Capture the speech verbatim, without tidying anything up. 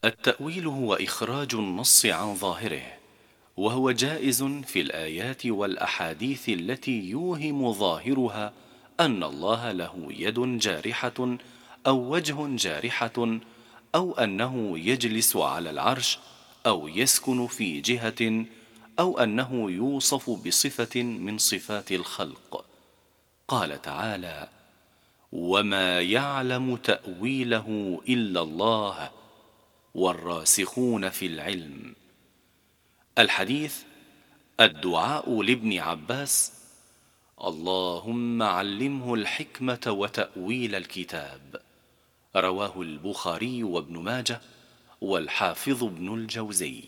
التأويل هو إخراج النص عن ظاهره، وهو جائز في الآيات والأحاديث التي يوهم ظاهرها أن الله له يد جارحة أو وجه جارحة، أو أنه يجلس على العرش، أو يسكن في جهة، أو أنه يوصف بصفة من صفات الخلق. قال تعالى: وما يعلم تأويله إلا الله والراسخون في العلم. الحديث: الدعاء لابن عباس: اللهم علمه الحكمة وتأويل الكتاب. رواه البخاري وابن ماجه والحافظ ابن الجوزي.